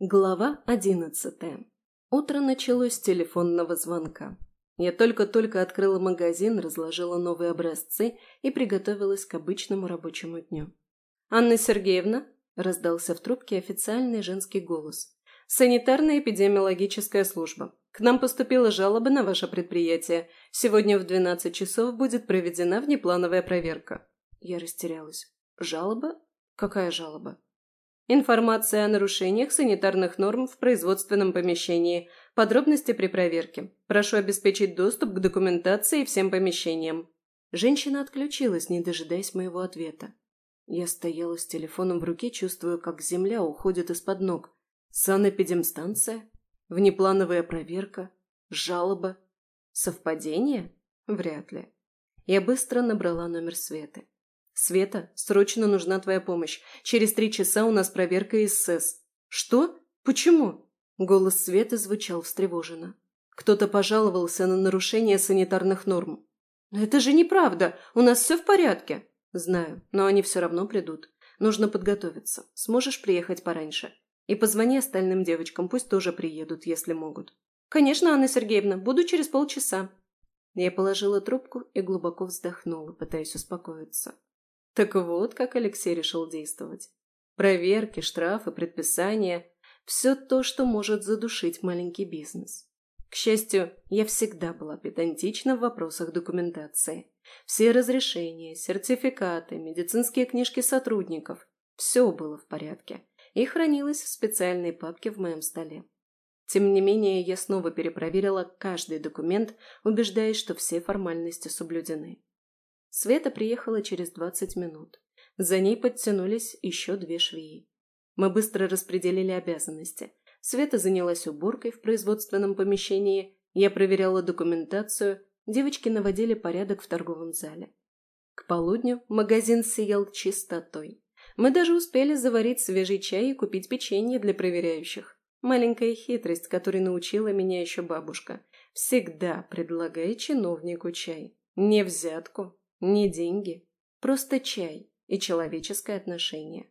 Глава 11. Утро началось с телефонного звонка. Я только-только открыла магазин, разложила новые образцы и приготовилась к обычному рабочему дню. «Анна Сергеевна?» – раздался в трубке официальный женский голос. «Санитарно-эпидемиологическая служба. К нам поступила жалоба на ваше предприятие. Сегодня в 12 часов будет проведена внеплановая проверка». Я растерялась. «Жалоба? Какая жалоба?» Информация о нарушениях санитарных норм в производственном помещении. Подробности при проверке. Прошу обеспечить доступ к документации и всем помещениям. Женщина отключилась, не дожидаясь моего ответа. Я стояла с телефоном в руке, чувствуя, как земля уходит из-под ног. Санэпидемстанция? Внеплановая проверка? Жалоба? Совпадение? Вряд ли. Я быстро набрала номер Светы. «Света, срочно нужна твоя помощь. Через 3 часа у нас проверка ИСС». «Что? Почему?» Голос Светы звучал встревоженно. «Кто-то пожаловался на нарушение санитарных норм». «Но это же неправда. У нас все в порядке». «Знаю, но они все равно придут. Нужно подготовиться. Сможешь приехать пораньше? И позвони остальным девочкам, пусть тоже приедут, если могут». «Конечно, Анна Сергеевна. Буду через полчаса». Я положила трубку и глубоко вздохнула, пытаясь успокоиться. Так вот, как Алексей решил действовать. Проверки, штрафы, предписания – все то, что может задушить маленький бизнес. К счастью, я всегда была педантична в вопросах документации. Все разрешения, сертификаты, медицинские книжки сотрудников – все было в порядке и хранилось в специальной папке в моем столе. Тем не менее, я снова перепроверила каждый документ, убеждаясь, что все формальности соблюдены. Света приехала через 20 минут. За ней подтянулись еще 2 швеи. Мы быстро распределили обязанности. Света занялась уборкой в производственном помещении, я проверяла документацию, девочки наводили порядок в торговом зале. К полудню магазин сиял чистотой. Мы даже успели заварить свежий чай и купить печенье для проверяющих. Маленькая хитрость, которой научила меня еще бабушка. Всегда предлагай чиновнику чай. Не взятку. Не деньги, просто чай и человеческое отношение.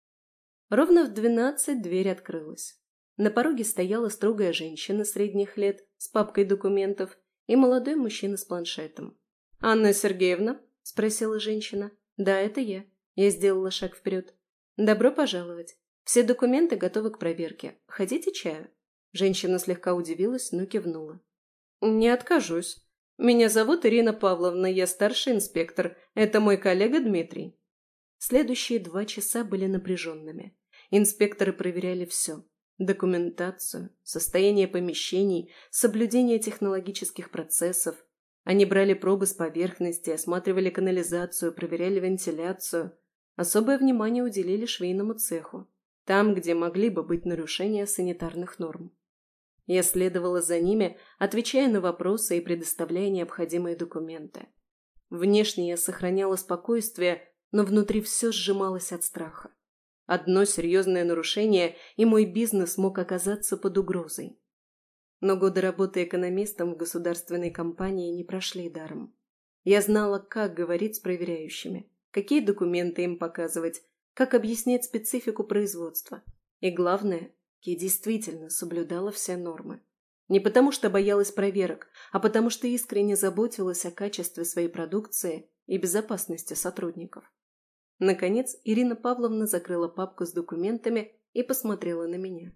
Ровно в 12 дверь открылась. На пороге стояла строгая женщина средних лет с папкой документов и молодой мужчина с планшетом. «Анна Сергеевна?» – спросила женщина. «Да, это я». Я сделала шаг вперед. «Добро пожаловать. Все документы готовы к проверке. Хотите чаю?» Женщина слегка удивилась, но кивнула. «Не откажусь. Меня зовут Ирина Павловна, я старший инспектор. Это мой коллега Дмитрий». Следующие 2 часа были напряженными. Инспекторы проверяли все. Документацию, состояние помещений, соблюдение технологических процессов. Они брали пробы с поверхности, осматривали канализацию, проверяли вентиляцию. Особое внимание уделили швейному цеху. Там, где могли бы быть нарушения санитарных норм. Я следовала за ними, отвечая на вопросы и предоставляя необходимые документы. Внешне я сохраняла спокойствие, но внутри все сжималось от страха. Одно серьезное нарушение, и мой бизнес мог оказаться под угрозой. Но годы работы экономистом в государственной компании не прошли даром. Я знала, как говорить с проверяющими, какие документы им показывать, как объяснять специфику производства. И главное, я действительно соблюдала все нормы. Не потому что боялась проверок, а потому что искренне заботилась о качестве своей продукции и безопасности сотрудников. Наконец, Ирина Павловна закрыла папку с документами и посмотрела на меня.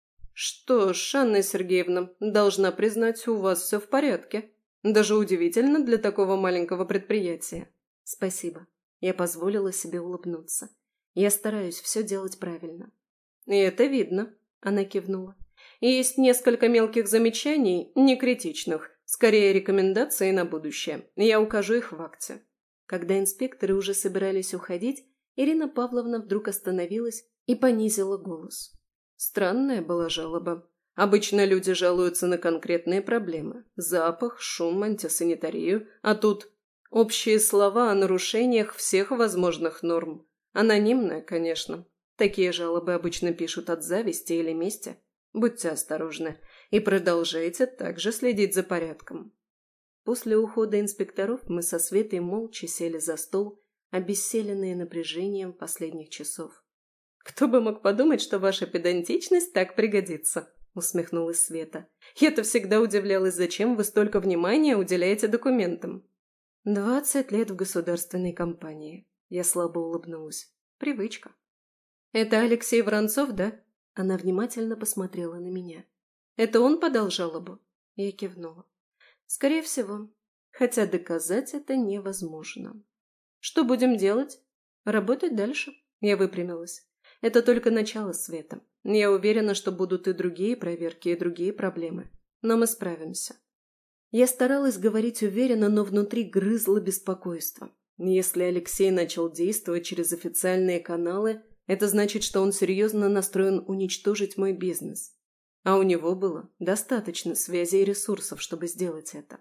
«Что ж, Анна Сергеевна, должна признать, у вас все в порядке. Даже удивительно для такого маленького предприятия». «Спасибо». Я позволила себе улыбнуться. Я стараюсь все делать правильно. «И это видно». Она кивнула. «Есть несколько мелких замечаний, не критичных, скорее рекомендации на будущее. Я укажу их в акте». Когда инспекторы уже собирались уходить, Ирина Павловна вдруг остановилась и понизила голос. Странная была жалоба. Обычно люди жалуются на конкретные проблемы. Запах, шум, антисанитарию. А тут общие слова о нарушениях всех возможных норм. Анонимная, конечно. Такие жалобы обычно пишут от зависти или мести. Будьте осторожны и продолжайте также следить за порядком. После ухода инспекторов мы со Светой молча сели за стол, обессиленные напряжением последних часов. «Кто бы мог подумать, что ваша педантичность так пригодится?» – усмехнулась Света. «Я-то всегда удивлялась, зачем вы столько внимания уделяете документам». 20 лет в государственной компании. Я слабо улыбнулась. Привычка. «Это Алексей Воронцов, да?» Она внимательно посмотрела на меня. «Это он подал жалобу?» Я кивнула. «Скорее всего. Хотя доказать это невозможно». «Что будем делать?» «Работать дальше». Я выпрямилась. «Это только начало, Света. Я уверена, что будут и другие проверки, и другие проблемы. Но мы справимся». Я старалась говорить уверенно, но внутри грызло беспокойство. Если Алексей начал действовать через официальные каналы, это значит, что он серьезно настроен уничтожить мой бизнес. А у него было достаточно связей и ресурсов, чтобы сделать это.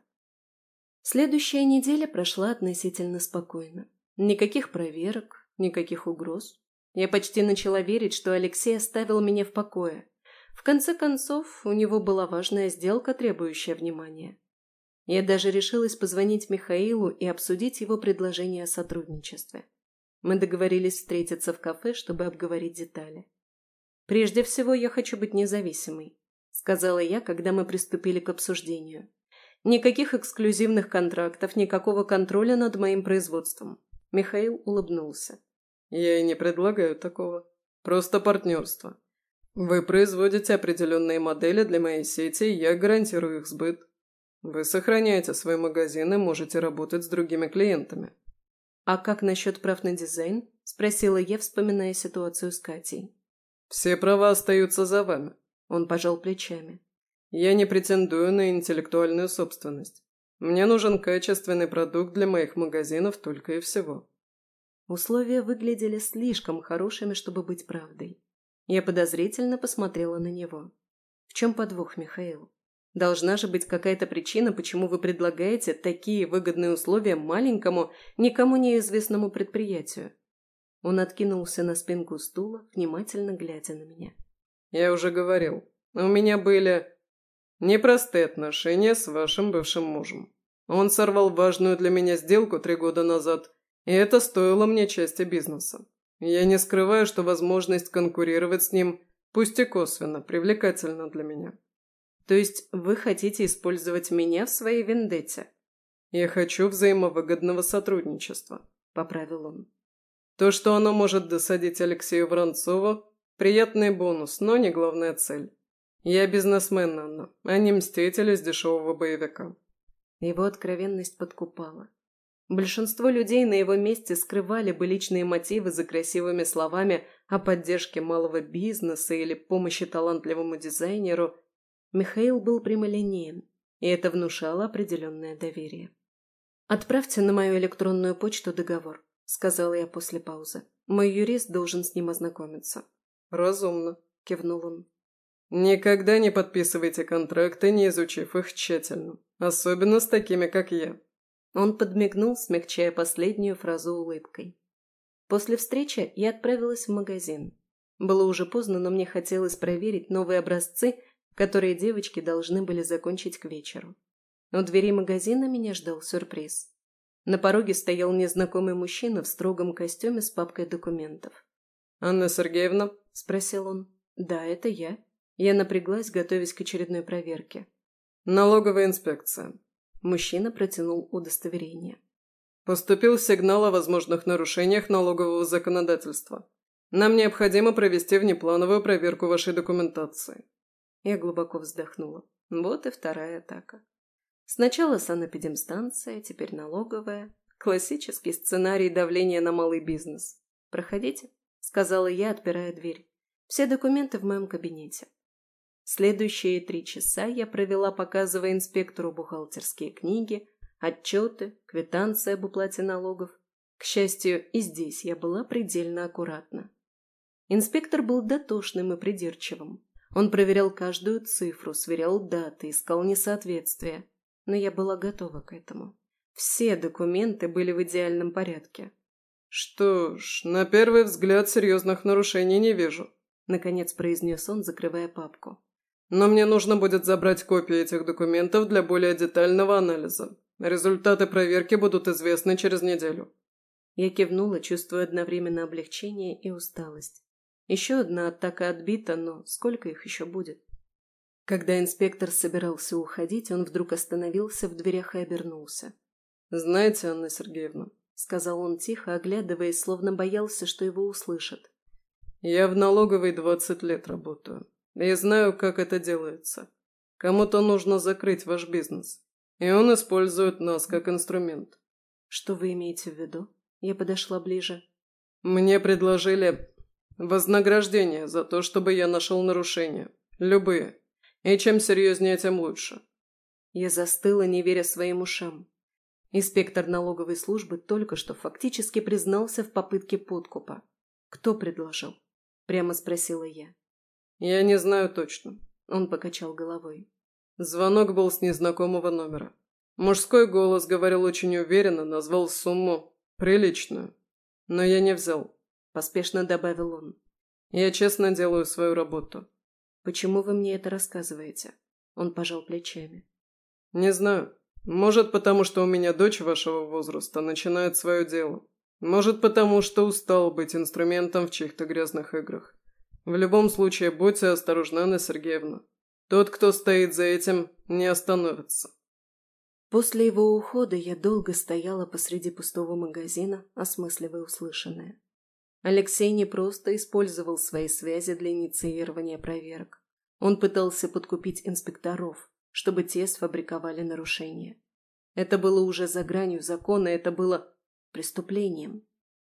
Следующая неделя прошла относительно спокойно. Никаких проверок, никаких угроз. Я почти начала верить, что Алексей оставил меня в покое. В конце концов, у него была важная сделка, требующая внимания. Я даже решилась позвонить Михаилу и обсудить его предложение о сотрудничестве. Мы договорились встретиться в кафе, чтобы обговорить детали. «Прежде всего, я хочу быть независимой», — сказала я, когда мы приступили к обсуждению. «Никаких эксклюзивных контрактов, никакого контроля над моим производством». Михаил улыбнулся. «Я и не предлагаю такого. Просто партнерство. Вы производите определенные модели для моей сети, и я гарантирую их сбыт. Вы сохраняете свой магазин и можете работать с другими клиентами». «А как насчет прав на дизайн?» – спросила я, вспоминая ситуацию с Катей. «Все права остаются за вами», – он пожал плечами. «Я не претендую на интеллектуальную собственность. Мне нужен качественный продукт для моих магазинов только и всего». Условия выглядели слишком хорошими, чтобы быть правдой. Я подозрительно посмотрела на него. «В чем подвох, Михаил? Должна же быть какая-то причина, почему вы предлагаете такие выгодные условия маленькому, никому неизвестному предприятию». Он откинулся на спинку стула, внимательно глядя на меня. «Я уже говорил, у меня были непростые отношения с вашим бывшим мужем. Он сорвал важную для меня сделку 3 года назад, и это стоило мне части бизнеса. Я не скрываю, что возможность конкурировать с ним, пусть и косвенно, привлекательна для меня». «То есть вы хотите использовать меня в своей вендетте?» «Я хочу взаимовыгодного сотрудничества», – поправил он. «То, что оно может досадить Алексею Воронцову – приятный бонус, но не главная цель. Я бизнесмен, Анна, а не мститель из дешевого боевика». Его откровенность подкупала. Большинство людей на его месте скрывали бы личные мотивы за красивыми словами о поддержке малого бизнеса или помощи талантливому дизайнеру. Михаил был прямолинеен, и это внушало определенное доверие. «Отправьте на мою электронную почту договор», — сказала я после паузы. «Мой юрист должен с ним ознакомиться». «Разумно», — кивнул он. «Никогда не подписывайте контракты, не изучив их тщательно, особенно с такими, как я». Он подмигнул, смягчая последнюю фразу улыбкой. После встречи я отправилась в магазин. Было уже поздно, но мне хотелось проверить новые образцы, которые девочки должны были закончить к вечеру. У двери магазина меня ждал сюрприз. На пороге стоял незнакомый мужчина в строгом костюме с папкой документов. «Анна Сергеевна?» – спросил он. «Да, это я». Я напряглась, готовясь к очередной проверке. «Налоговая инспекция». Мужчина протянул удостоверение. «Поступил сигнал о возможных нарушениях налогового законодательства. Нам необходимо провести внеплановую проверку вашей документации». Я глубоко вздохнула. Вот и вторая атака. Сначала санэпидемстанция, теперь налоговая. Классический сценарий давления на малый бизнес. «Проходите», — сказала я, отпирая дверь. «Все документы в моем кабинете». Следующие 3 часа я провела, показывая инспектору бухгалтерские книги, отчеты, квитанции об уплате налогов. К счастью, и здесь я была предельно аккуратна. Инспектор был дотошным и придирчивым. Он проверял каждую цифру, сверял даты, искал несоответствия. Но я была готова к этому. Все документы были в идеальном порядке. «Что ж, на первый взгляд серьезных нарушений не вижу», — наконец произнес он, закрывая папку. «Но мне нужно будет забрать копии этих документов для более детального анализа. Результаты проверки будут известны через неделю». Я кивнула, чувствуя одновременно облегчение и усталость. Еще одна атака отбита, но сколько их еще будет? Когда инспектор собирался уходить, он вдруг остановился в дверях и обернулся. «Знаете, Анна Сергеевна», — сказал он тихо, оглядываясь, словно боялся, что его услышат. «Я в налоговой 20 лет работаю и знаю, как это делается. Кому-то нужно закрыть ваш бизнес, и он использует нас как инструмент». «Что вы имеете в виду?» Я подошла ближе. «Мне предложили вознаграждение за то, чтобы я нашел нарушения. Любые. И чем серьезнее, тем лучше». Я застыла, не веря своим ушам. Инспектор налоговой службы только что фактически признался в попытке подкупа. «Кто предложил?» – прямо спросила я. «Я не знаю точно», – он покачал головой. Звонок был с незнакомого номера. Мужской голос говорил очень уверенно, назвал сумму приличную. Но я не взял, – поспешно добавил он. «Я честно делаю свою работу». «Почему вы мне это рассказываете?» Он пожал плечами. «Не знаю. Может, потому что у меня дочь вашего возраста начинает свое дело. Может, потому что устал быть инструментом в чьих-то грязных играх. В любом случае, будьте осторожны, Анна Сергеевна. Тот, кто стоит за этим, не остановится». После его ухода я долго стояла посреди пустого магазина, осмысливая услышанное. Алексей не просто использовал свои связи для инициирования проверок. Он пытался подкупить инспекторов, чтобы те сфабриковали нарушения. Это было уже за гранью закона, это было преступлением.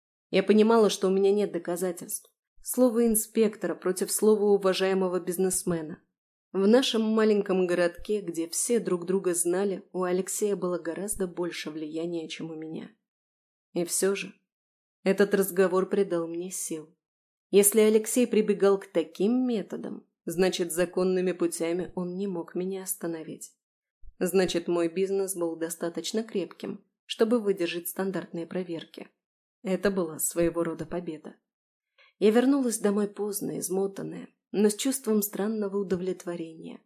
Я понимала, что у меня нет доказательств. Слово инспектора против слова уважаемого бизнесмена. В нашем маленьком городке, где все друг друга знали, у Алексея было гораздо больше влияния, чем у меня. И все же этот разговор придал мне сил. Если Алексей прибегал к таким методам, значит, законными путями он не мог меня остановить. Значит, мой бизнес был достаточно крепким, чтобы выдержать стандартные проверки. Это была своего рода победа. Я вернулась домой поздно, измотанная, но с чувством странного удовлетворения.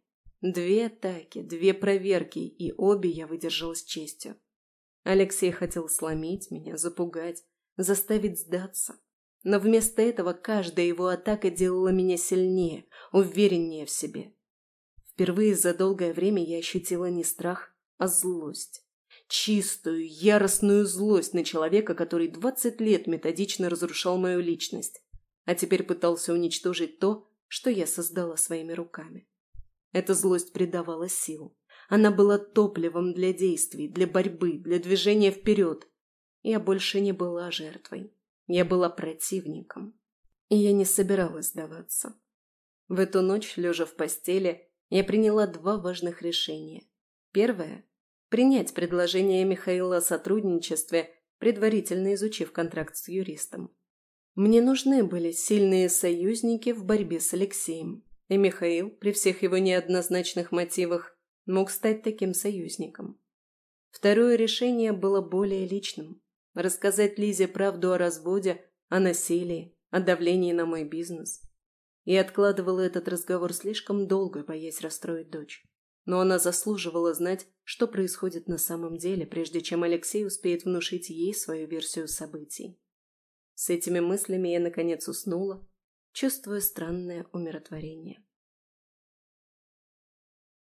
2 атаки, 2 проверки, и обе я выдержала с честью. Алексей хотел сломить меня, запугать, заставить сдаться. Но вместо этого каждая его атака делала меня сильнее, увереннее в себе. Впервые за долгое время я ощутила не страх, а злость. Чистую, яростную злость на человека, который 20 лет методично разрушал мою личность, а теперь пытался уничтожить то, что я создала своими руками. Эта злость придавала сил. Она была топливом для действий, для борьбы, для движения вперед. Я больше не была жертвой. Я была противником. И я не собиралась сдаваться. В эту ночь, лежа в постели, я приняла 2 важных решения. Первое – принять предложение Михаила о сотрудничестве, предварительно изучив контракт с юристом. Мне нужны были сильные союзники в борьбе с Алексеем, и Михаил, при всех его неоднозначных мотивах, мог стать таким союзником. Второе решение было более личным – рассказать Лизе правду о разводе, о насилии, о давлении на мой бизнес. Я откладывала этот разговор слишком долго, боясь расстроить дочь. Но она заслуживала знать, что происходит на самом деле, прежде чем Алексей успеет внушить ей свою версию событий. С этими мыслями я, наконец, уснула, чувствуя странное умиротворение.